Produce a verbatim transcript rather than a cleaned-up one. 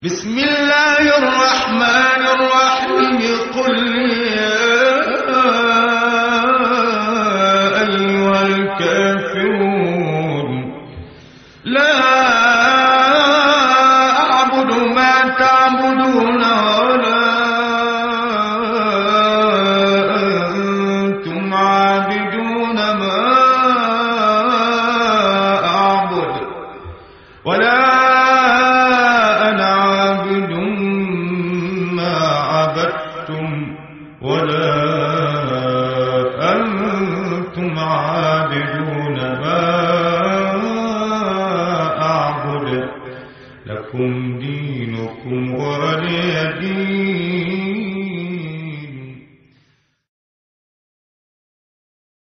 بسم الله الرحمن الرحيم قل يا أيها الكافرون لا أعبد ما تعبدون ولا أنتم عابدون ما أعبد ولا ولا أنتم عابدون ما أعبد لكم دينكم ولي دين.